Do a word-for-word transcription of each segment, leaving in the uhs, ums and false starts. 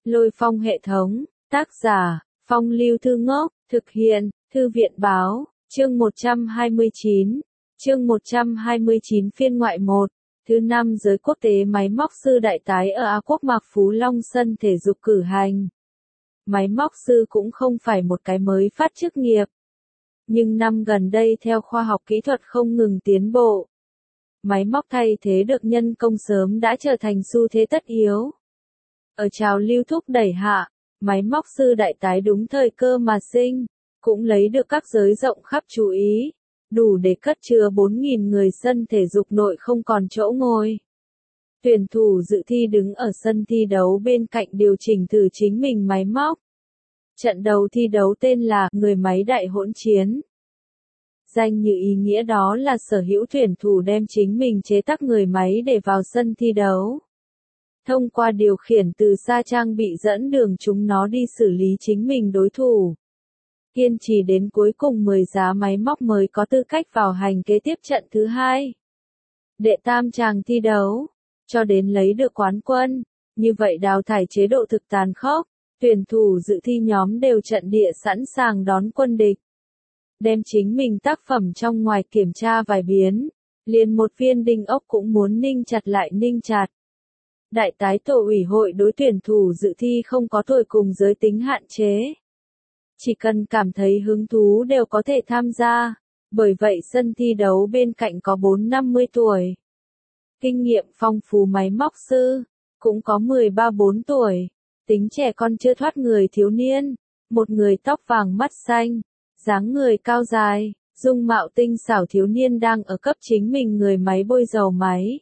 Lôi Phong hệ thống, tác giả, Phong Lưu Thư Ngốc, thực hiện, Thư viện Báo, chương một trăm hai mươi chín, chương một trăm hai mươi chín phiên ngoại một, thứ năm giới quốc tế máy móc sư đại tái ở Á Quốc Mạc Phú Long sân thể dục cử hành. Máy móc sư cũng không phải một cái mới phát chức nghiệp. Nhưng năm gần đây theo khoa học kỹ thuật không ngừng tiến bộ, máy móc thay thế được nhân công sớm đã trở thành xu thế tất yếu. Ở trào lưu thúc đẩy hạ, máy móc sư đại tái đúng thời cơ mà sinh, cũng lấy được các giới rộng khắp chú ý, đủ để cất chứa bốn nghìn người sân thể dục nội không còn chỗ ngồi. Tuyển thủ dự thi đứng ở sân thi đấu bên cạnh điều chỉnh thử chính mình máy móc. Trận đấu thi đấu tên là Người máy đại hỗn chiến. Danh như ý nghĩa đó là sở hữu tuyển thủ đem chính mình chế tác người máy để vào sân thi đấu. Thông qua điều khiển từ xa trang bị dẫn đường chúng nó đi xử lý chính mình đối thủ. Kiên trì đến cuối cùng mười giá máy móc mới có tư cách vào hành kế tiếp trận thứ hai. Đệ tam chàng thi đấu, cho đến lấy được quán quân. Như vậy đào thải chế độ thực tàn khốc, tuyển thủ dự thi nhóm đều trận địa sẵn sàng đón quân địch. Đem chính mình tác phẩm trong ngoài kiểm tra vài biến, liền một viên đinh ốc cũng muốn ninh chặt lại ninh chặt. Đại tái tổ ủy hội đối tuyển thủ dự thi không có tuổi cùng giới tính hạn chế. Chỉ cần cảm thấy hứng thú đều có thể tham gia, bởi vậy sân thi đấu bên cạnh có bốn năm mươi tuổi. Kinh nghiệm phong phú máy móc sư, cũng có mười ba bốn tuổi, tính trẻ con chưa thoát người thiếu niên, một người tóc vàng mắt xanh, dáng người cao dài, dung mạo tinh xảo thiếu niên đang ở cấp chính mình người máy bôi dầu máy.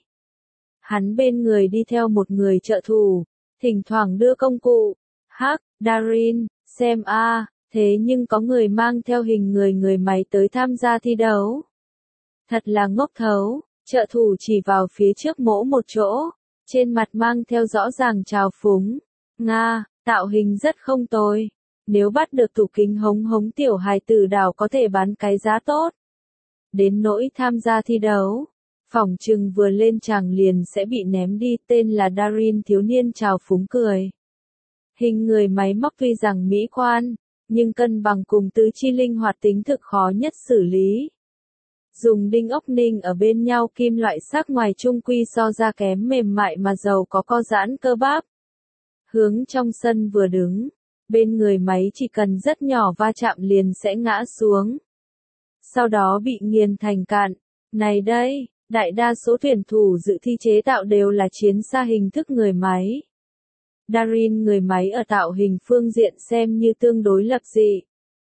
Hắn bên người đi theo một người trợ thủ, thỉnh thoảng đưa công cụ. Hắc, Darin, xem a, thế nhưng có người mang theo hình người người máy tới tham gia thi đấu. Thật là ngốc thấu, trợ thủ chỉ vào phía trước mỗ một chỗ, trên mặt mang theo rõ ràng trào phúng. Nga, tạo hình rất không tồi. Nếu bắt được tủ kính hống hống tiểu hài tử đảo có thể bán cái giá tốt. Đến nỗi tham gia thi đấu, phỏng chừng vừa lên tràng liền sẽ bị ném đi. Tên là Darin thiếu niên trào phúng cười. Hình người máy móc tuy rằng mỹ quan, nhưng cân bằng cùng tứ chi linh hoạt tính thực khó nhất xử lý. Dùng đinh ốc ninh ở bên nhau kim loại sắc ngoài trung quy so ra kém mềm mại mà giàu có co giãn cơ bắp. Hướng trong sân vừa đứng, bên người máy chỉ cần rất nhỏ va chạm liền sẽ ngã xuống. Sau đó bị nghiền thành cạn. Này đây, đại đa số tuyển thủ dự thi chế tạo đều là chiến xa hình thức người máy. Darin người máy ở tạo hình phương diện xem như tương đối lập dị.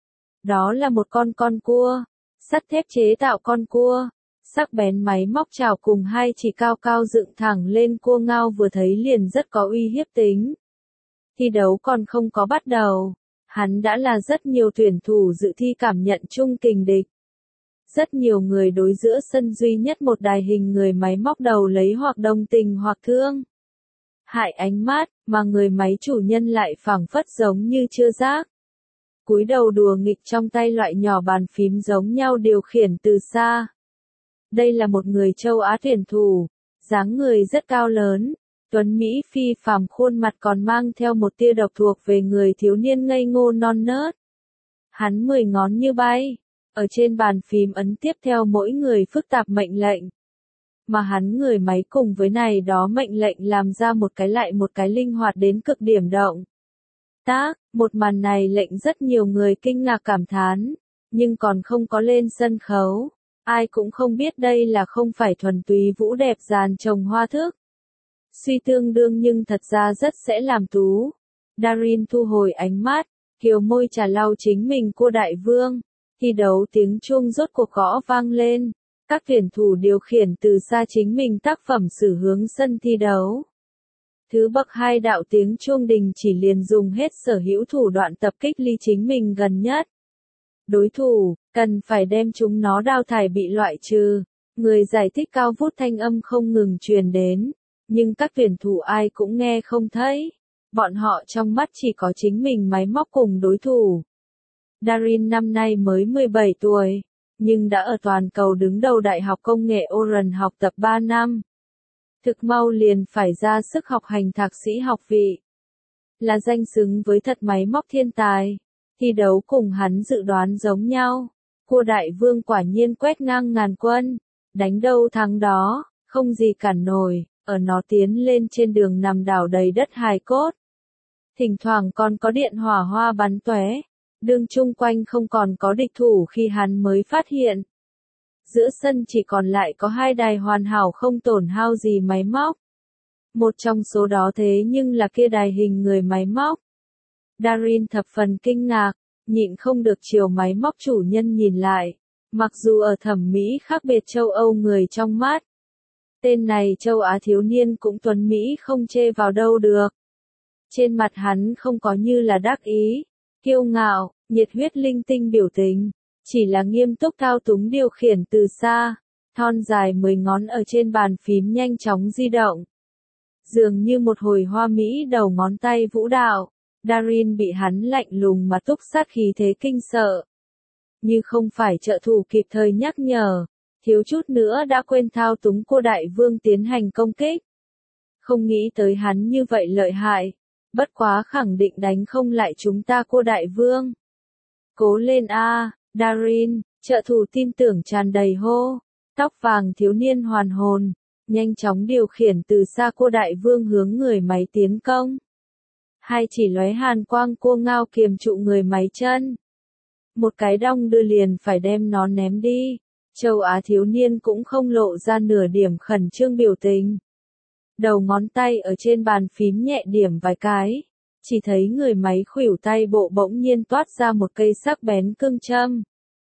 Đó là một con con cua, sắt thép chế tạo con cua, sắc bén máy móc chảo cùng hai chỉ cao cao dựng thẳng lên cua ngao vừa thấy liền rất có uy hiếp tính. Thi đấu còn không có bắt đầu, hắn đã là rất nhiều tuyển thủ dự thi cảm nhận chung kình địch. Rất nhiều người đối giữa sân duy nhất một đài hình người máy móc đầu lấy hoặc đồng tình hoặc thương hại ánh mắt, mà người máy chủ nhân lại phảng phất giống như chưa giác. Cúi đầu đùa nghịch trong tay loại nhỏ bàn phím giống nhau điều khiển từ xa. Đây là một người châu Á tuyển thủ, dáng người rất cao lớn, tuấn Mỹ phi phàm khuôn mặt còn mang theo một tia độc thuộc về người thiếu niên ngây ngô non nớt. Hắn mười ngón như bay, ở trên bàn phím ấn tiếp theo mỗi người phức tạp mệnh lệnh. Mà hắn người máy cùng với này đó mệnh lệnh làm ra một cái lại một cái linh hoạt đến cực điểm động tác. Một màn này lệnh rất nhiều người kinh ngạc cảm thán, nhưng còn không có lên sân khấu. Ai cũng không biết đây là không phải thuần túy vũ đẹp dàn trồng hoa thức. Suy tương đương nhưng thật ra rất sẽ làm tú. Darin thu hồi ánh mắt, kiều môi trà lau chính mình cua đại vương. Thi đấu tiếng chuông rốt cuộc gõ vang lên. Các tuyển thủ điều khiển từ xa chính mình tác phẩm xử hướng sân thi đấu. Thứ bậc hai đạo tiếng chuông đình chỉ liền dùng hết sở hữu thủ đoạn tập kích ly chính mình gần nhất. Đối thủ, cần phải đem chúng nó đào thải bị loại trừ. Người giải thích cao vút thanh âm không ngừng truyền đến. Nhưng các tuyển thủ ai cũng nghe không thấy. Bọn họ trong mắt chỉ có chính mình máy móc cùng đối thủ. Darin năm nay mới mười bảy tuổi, nhưng đã ở toàn cầu đứng đầu Đại học Công nghệ Oren học tập ba năm. Thực mau liền phải ra sức học hành thạc sĩ học vị. là danh xứng với thật máy móc thiên tài. Thi đấu cùng hắn dự đoán giống nhau. Cua đại vương quả nhiên quét ngang ngàn quân. Đánh đâu thắng đó, không gì cản nổi, ở nó tiến lên trên đường nằm đảo đầy đất hài cốt. Thỉnh thoảng còn có điện hỏa hoa bắn tóe, đường chung quanh không còn có địch thủ khi hắn mới phát hiện. Giữa sân chỉ còn lại có hai đài hoàn hảo không tổn hao gì máy móc. Một trong số đó thế nhưng là kia đài hình người máy móc. Darin thập phần kinh ngạc, nhịn không được chiều máy móc chủ nhân nhìn lại. Mặc dù ở thẩm mỹ khác biệt châu Âu người trong mắt. Tên này châu Á thiếu niên cũng tuấn Mỹ không chê vào đâu được. Trên mặt hắn không có như là đắc ý, kiêu ngạo, nhiệt huyết linh tinh biểu tình. Chỉ là nghiêm túc thao túng điều khiển từ xa. Thon dài mười ngón ở trên bàn phím nhanh chóng di động. Dường như một hồi hoa mỹ đầu ngón tay vũ đạo. Darin bị hắn lạnh lùng mà túc sát khí thế kinh sợ. Như không phải trợ thủ kịp thời nhắc nhở, thiếu chút nữa đã quên thao túng cô đại vương tiến hành công kích. Không nghĩ tới hắn như vậy lợi hại, bất quá khẳng định đánh không lại chúng ta cô đại vương. Cố lên a, Darin, trợ thủ tin tưởng tràn đầy hô. Tóc vàng thiếu niên hoàn hồn, nhanh chóng điều khiển từ xa cô đại vương hướng người máy tiến công. Hai chỉ lóe hàn quang cô ngao kiềm trụ người máy chân. Một cái đong đưa liền phải đem nó ném đi. Châu Á thiếu niên cũng không lộ ra nửa điểm khẩn trương biểu tình. Đầu ngón tay ở trên bàn phím nhẹ điểm vài cái. Chỉ thấy người máy khuỷu tay bộ bỗng nhiên toát ra một cây sắc bén cương châm.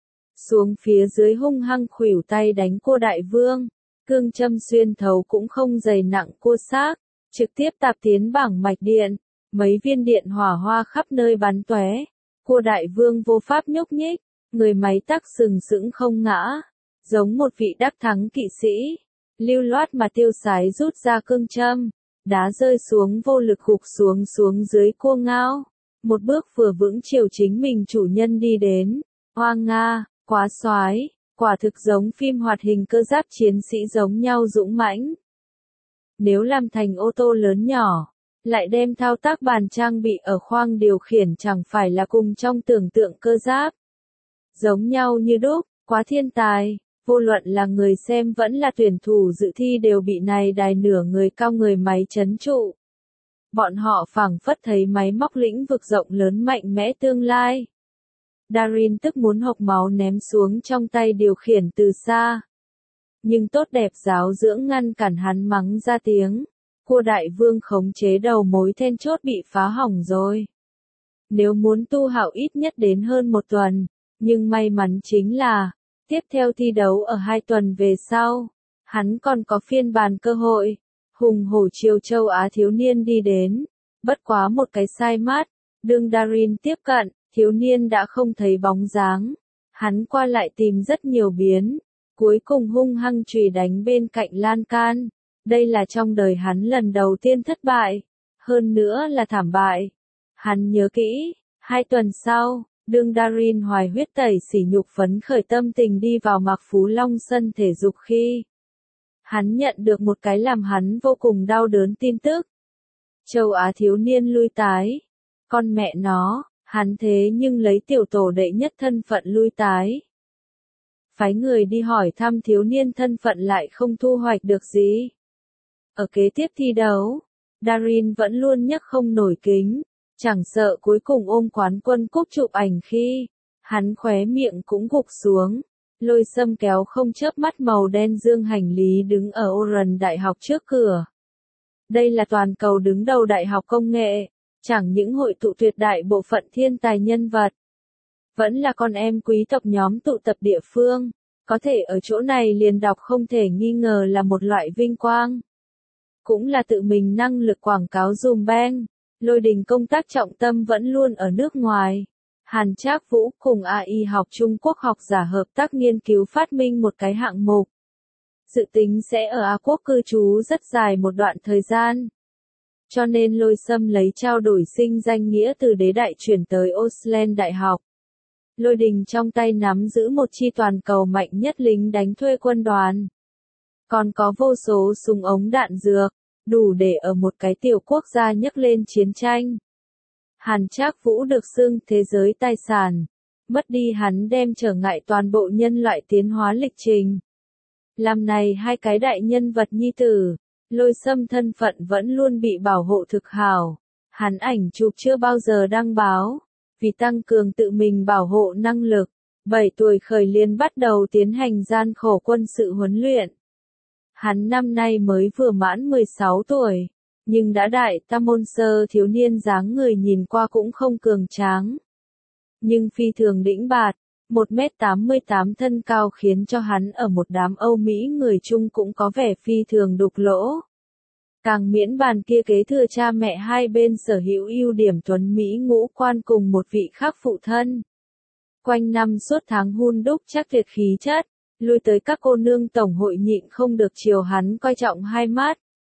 Xuống phía dưới hung hăng khuỷu tay đánh cô đại vương. Cương châm xuyên thấu cũng không dày nặng cua xác. Trực tiếp tạp tiến bảng mạch điện. Mấy viên điện hỏa hoa khắp nơi bắn tóe. Cô đại vương vô pháp nhúc nhích, người máy tắc sừng sững không ngã, giống một vị đắc thắng kỵ sĩ, lưu loát mà tiêu sái rút ra cương châm, đá rơi xuống vô lực gục xuống xuống dưới cô ngao, một bước vừa vững chiều chính mình chủ nhân đi đến, hoa nga, quá soái, quả thực giống phim hoạt hình cơ giáp chiến sĩ giống nhau dũng mãnh. Nếu làm thành ô tô lớn nhỏ, lại đem thao tác bàn trang bị ở khoang điều khiển chẳng phải là cùng trong tưởng tượng cơ giáp. Giống nhau như đúc, quá thiên tài, vô luận là người xem vẫn là tuyển thủ dự thi đều bị này đài nửa người cao người máy chấn trụ. Bọn họ phảng phất thấy máy móc lĩnh vực rộng lớn mạnh mẽ tương lai. Darin tức muốn hộc máu ném xuống trong tay điều khiển từ xa. Nhưng tốt đẹp giáo dưỡng ngăn cản hắn mắng ra tiếng. Cua đại vương khống chế đầu mối then chốt bị phá hỏng rồi. Nếu muốn tu hảo ít nhất đến hơn một tuần, nhưng may mắn chính là, tiếp theo thi đấu ở hai tuần về sau, hắn còn có phiên bản cơ hội. Hùng hổ chiều châu Á thiếu niên đi đến, bất quá một cái sai mát, đương Darin tiếp cận, thiếu niên đã không thấy bóng dáng. Hắn qua lại tìm rất nhiều biến, cuối cùng hung hăng chùy đánh bên cạnh lan can. Đây là trong đời hắn lần đầu tiên thất bại, hơn nữa là thảm bại. Hắn nhớ kỹ, hai tuần sau, đương Darin hoài huyết tẩy sỉ nhục phấn khởi tâm tình đi vào Mạc Phú Long sân thể dục khi hắn nhận được một cái làm hắn vô cùng đau đớn tin tức. Châu Á thiếu niên lui tái. Con mẹ nó, hắn thế nhưng lấy tiểu tổ đệ nhất thân phận lui tái. Phái người đi hỏi thăm thiếu niên thân phận lại không thu hoạch được gì. Ở kế tiếp thi đấu, Darin vẫn luôn nhấc không nổi kính, chẳng sợ cuối cùng ôm quán quân cúp chụp ảnh khi, hắn khóe miệng cũng gục xuống, Lôi Sâm kéo không chớp mắt màu đen dương hành lý đứng ở Oren Đại học trước cửa. Đây là toàn cầu đứng đầu đại học công nghệ, chẳng những hội tụ tuyệt đại bộ phận thiên tài nhân vật, vẫn là con em quý tộc nhóm tụ tập địa phương, có thể ở chỗ này liền đọc không thể nghi ngờ là một loại vinh quang. Cũng là tự mình năng lực quảng cáo dùm beng, Lôi Đình công tác trọng tâm vẫn luôn ở nước ngoài. Hàn Trác Vũ cùng a i học Trung Quốc học giả hợp tác nghiên cứu phát minh một cái hạng mục. Dự tính sẽ ở Á Quốc cư trú rất dài một đoạn thời gian. Cho nên Lôi Sâm lấy trao đổi sinh danh nghĩa từ đế đại chuyển tới Oslen Đại học. Lôi Đình trong tay nắm giữ một chi toàn cầu mạnh nhất lính đánh thuê quân đoàn. Còn có vô số súng ống đạn dược, đủ để ở một cái tiểu quốc gia nhấc lên chiến tranh. Hàn Trác Vũ được xưng thế giới tài sản, mất đi hắn đem trở ngại toàn bộ nhân loại tiến hóa lịch trình. Làm này hai cái đại nhân vật nhi tử, Lôi Sâm thân phận vẫn luôn bị bảo hộ thực hảo. Hắn ảnh chụp chưa bao giờ đăng báo, vì tăng cường tự mình bảo hộ năng lực, bảy tuổi khởi liền bắt đầu tiến hành gian khổ quân sự huấn luyện. Hắn năm nay mới vừa mãn mười sáu tuổi, nhưng đã đại tam môn sơ thiếu niên dáng người nhìn qua cũng không cường tráng. Nhưng phi thường đĩnh bạt, một mét tám mươi tám thân cao khiến cho hắn ở một đám Âu Mỹ người Trung cũng có vẻ phi thường đục lỗ. Càng miễn bàn kia kế thừa cha mẹ hai bên sở hữu ưu điểm tuấn Mỹ ngũ quan cùng một vị khác phụ thân. Quanh năm suốt tháng hun đúc chắc tuyệt khí chất, lui tới các cô nương tổng hội nhịn không được chiều hắn coi trọng hai mắt.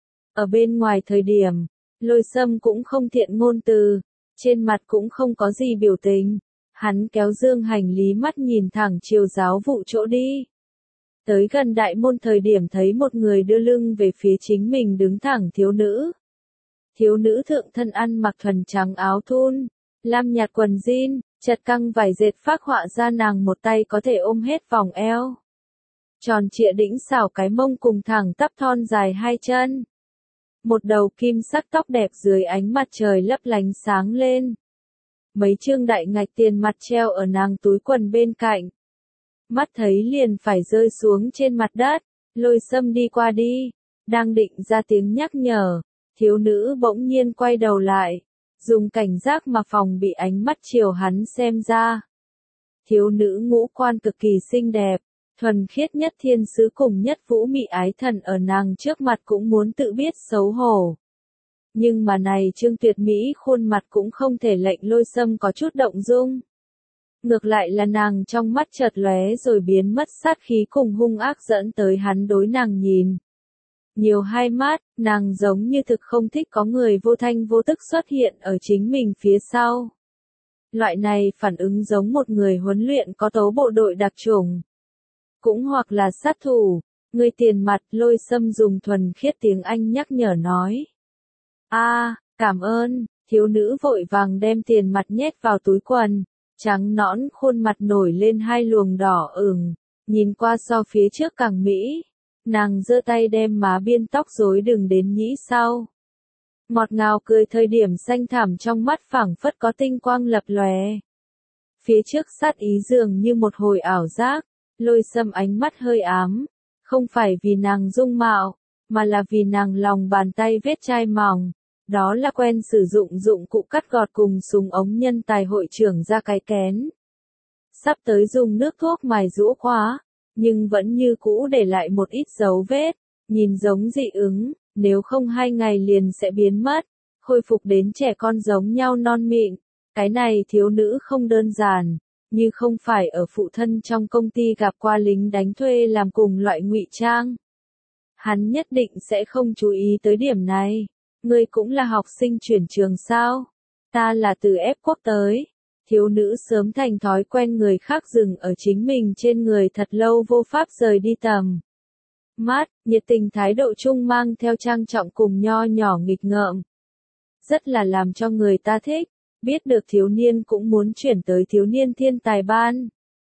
Ở bên ngoài thời điểm, Lôi Sâm cũng không thiện ngôn từ, trên mặt cũng không có gì biểu tình, hắn kéo dương hành lý mắt nhìn thẳng chiều giáo vụ chỗ đi. Tới gần đại môn thời điểm thấy một người đưa lưng về phía chính mình đứng thẳng thiếu nữ. Thiếu nữ thượng thân ăn mặc thuần trắng áo thun, lam nhạt quần jean, chật căng vải dệt phác họa ra nàng một tay có thể ôm hết vòng eo. Tròn trịa đĩnh xảo cái mông cùng thẳng tắp thon dài hai chân. Một đầu kim sắc tóc đẹp dưới ánh mặt trời lấp lánh sáng lên. Mấy trương đại ngạch tiền mặt treo ở nàng túi quần bên cạnh. Mắt thấy liền phải rơi xuống trên mặt đất, Lôi Sâm đi qua đi, đang định ra tiếng nhắc nhở, thiếu nữ bỗng nhiên quay đầu lại, dùng cảnh giác mà phòng bị ánh mắt chiều hắn xem ra. Thiếu nữ ngũ quan cực kỳ xinh đẹp, thuần khiết nhất thiên sứ cùng nhất vũ mị ái thần ở nàng trước mặt cũng muốn tự biết xấu hổ. Nhưng mà này trương tuyệt mỹ khuôn mặt cũng không thể lệnh Lôi Sâm có chút động dung. Ngược lại là nàng trong mắt chợt lóe rồi biến mất sát khí cùng hung ác dẫn tới hắn đối nàng nhìn. Nhiều hai mắt, nàng giống như thực không thích có người vô thanh vô tức xuất hiện ở chính mình phía sau. Loại này phản ứng giống một người huấn luyện có tố bộ đội đặc chủng. Cũng hoặc là sát thủ, người tiền mặt. Lôi Sâm dùng thuần khiết tiếng Anh nhắc nhở nói. A, cảm ơn, thiếu nữ vội vàng đem tiền mặt nhét vào túi quần. Trắng nõn khuôn mặt nổi lên hai luồng đỏ ửng, nhìn qua so phía trước càng mỹ. Nàng giơ tay đem má biên tóc rối đừng đến nhĩ sau. Ngọt ngào cười thời điểm xanh thẳm trong mắt phảng phất có tinh quang lập lòe. Phía trước sát ý dường như một hồi ảo giác, Lôi Sâm ánh mắt hơi ám, không phải vì nàng dung mạo, mà là vì nàng lòng bàn tay vết chai mỏng. Đó là quen sử dụng dụng cụ cắt gọt cùng súng ống nhân tài hội trưởng ra cái kén. Sắp tới dùng nước thuốc mài rũ khóa, nhưng vẫn như cũ để lại một ít dấu vết, nhìn giống dị ứng, nếu không hai ngày liền sẽ biến mất, khôi phục đến trẻ con giống nhau non mịn. Cái này thiếu nữ không đơn giản, như không phải ở phụ thân trong công ty gặp qua lính đánh thuê làm cùng loại ngụy trang. Hắn nhất định sẽ không chú ý tới điểm này. Ngươi cũng là học sinh chuyển trường sao? Ta là từ ép quốc tới. Thiếu nữ sớm thành thói quen người khác dừng ở chính mình trên người thật lâu vô pháp rời đi tầm. Mắt, nhiệt tình thái độ chung mang theo trang trọng cùng nho nhỏ nghịch ngợm. Rất là làm cho người ta thích, biết được thiếu niên cũng muốn chuyển tới thiếu niên thiên tài ban.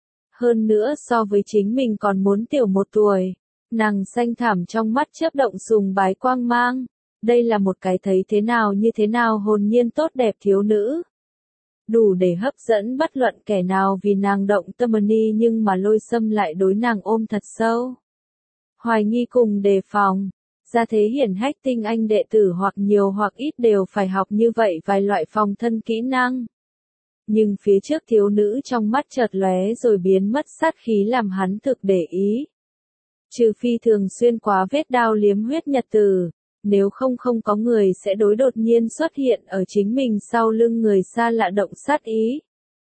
Hơn nữa so với chính mình còn muốn tiểu một tuổi, nàng xanh thẳm trong mắt chớp động sùng bái quang mang. Đây là một cái thấy thế nào như thế nào hồn nhiên tốt đẹp thiếu nữ. Đủ để hấp dẫn bất luận kẻ nào vì nàng động tâm ni nhưng mà Lôi Sâm lại đối nàng ôm thật sâu. Hoài nghi cùng đề phòng, ra thế hiển hách tinh anh đệ tử hoặc nhiều hoặc ít đều phải học như vậy vài loại phòng thân kỹ năng. Nhưng phía trước thiếu nữ trong mắt chợt lóe rồi biến mất sát khí làm hắn thực để ý. Trừ phi thường xuyên quá vết đao liếm huyết nhật tử. Nếu không không có người sẽ đối đột nhiên xuất hiện ở chính mình sau lưng người xa lạ động sát ý.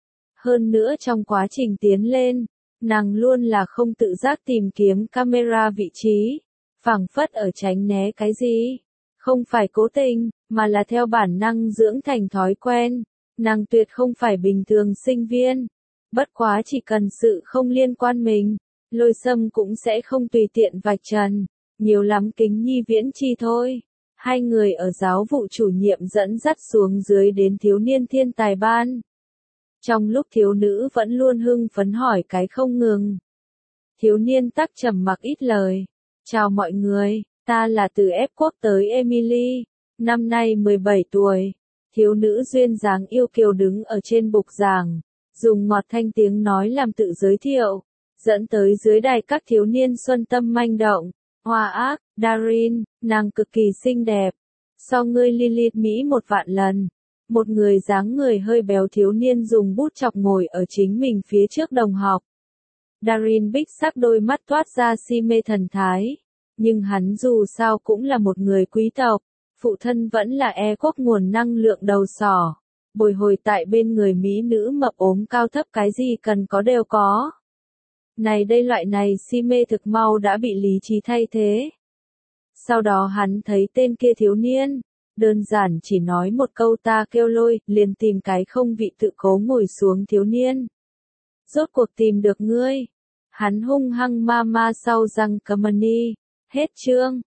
Hơn nữa trong quá trình tiến lên, nàng luôn là không tự giác tìm kiếm camera vị trí, phảng phất ở tránh né cái gì. Không phải cố tình, mà là theo bản năng dưỡng thành thói quen. Nàng tuyệt không phải bình thường sinh viên. Bất quá chỉ cần sự không liên quan mình, Lôi Sâm cũng sẽ không tùy tiện vạch trần. Nhiều lắm kính nhi viễn chi thôi. Hai người ở giáo vụ chủ nhiệm dẫn dắt xuống dưới đến thiếu niên thiên tài ban. Trong lúc thiếu nữ vẫn luôn hưng phấn hỏi cái không ngừng. Thiếu niên tắc trầm mặc ít lời. Chào mọi người, ta là từ ép quốc tới Emily, năm nay mười bảy tuổi. Thiếu nữ duyên dáng yêu kiều đứng ở trên bục giảng, dùng ngọt thanh tiếng nói làm tự giới thiệu, dẫn tới dưới đài các thiếu niên xuân tâm manh động. Hoa ác, Darin, nàng cực kỳ xinh đẹp. So ngươi Lilith Mỹ một vạn lần. Một người dáng người hơi béo thiếu niên dùng bút chọc ngồi ở chính mình phía trước đồng học. Darin bích sắc đôi mắt toát ra si mê thần thái. Nhưng hắn dù sao cũng là một người quý tộc. Phụ thân vẫn là e quốc nguồn năng lượng đầu sỏ. Bồi hồi tại bên người mỹ nữ mập ốm cao thấp cái gì cần có đều có. Này đây loại này si mê thực mau đã bị lý trí thay thế. Sau đó hắn thấy tên kia thiếu niên, đơn giản chỉ nói một câu ta kêu lôi, liền tìm cái không vị tự cố ngồi xuống thiếu niên. Rốt cuộc tìm được ngươi. Hắn hung hăng ma ma sau răng Kamani. Hết chương.